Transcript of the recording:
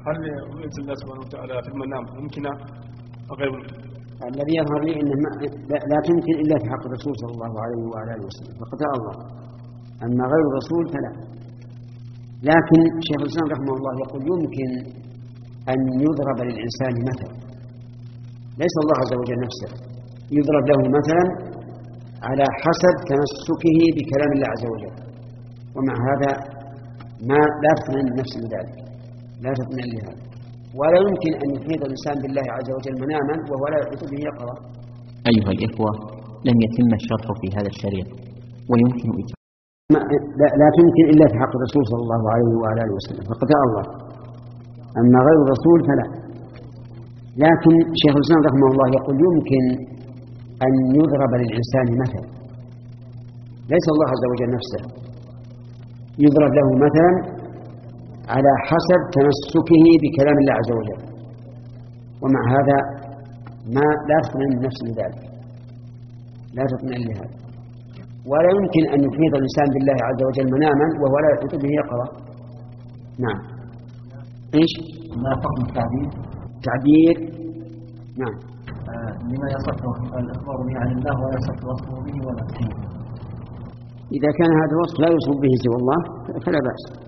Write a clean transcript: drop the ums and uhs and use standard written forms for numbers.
هل ينزل الله سبحانه وتعالى في المنام ممكن أو غير ممكن؟ الذي يظهر لي أنه لا تمكن إلا في حق الرسول صلى الله عليه وعلى آله وسلم فقد الله، أما غير الرسول فلا. لكن شيخ الإسلام رحمه الله يقول يمكن أن يضرب للإنسان مثل، ليس الله عز وجل نفسه، يضرب له مثلا على حسب تمسكه بكلام الله عز وجل، ومع هذا لا تطمئن النفس لذلك، لا تطمئن لهذا. ولا يمكن أن يحيط الإنسان بالله عز وجل مناما وهو لا يحيط به يقظة. أيها الإخوة، لم يتم الشرح في هذا الشريط، ويمكن لا تمكن إلا في حق الرسول صلى الله عليه وعلى آله وسلم فقد الله، أما غير الرسول فلا. لكن شيخ الإسلام رحمه الله يقول يمكن أن يضرب للإنسان مثل، ليس الله عز وجل نفسه، يضرب له مثلا على حسب تمسكه بكلام الله عز وجل، ومع هذا لا تطمئن النفس لذلك، لا تطمئن لهذا. ولا يمكن أن يحيط الإنسان بالله عز وجل مناما وهو لا يحيط به يقظة. نعم. إيش؟ ما حكم التعبير؟ تعبير. نعم. لما يصح الإخبار به عن الله ولا يصح وصفه به ولا فيه. إذا كان هذا الوصف لا يوصف به سوى الله فلا بأس.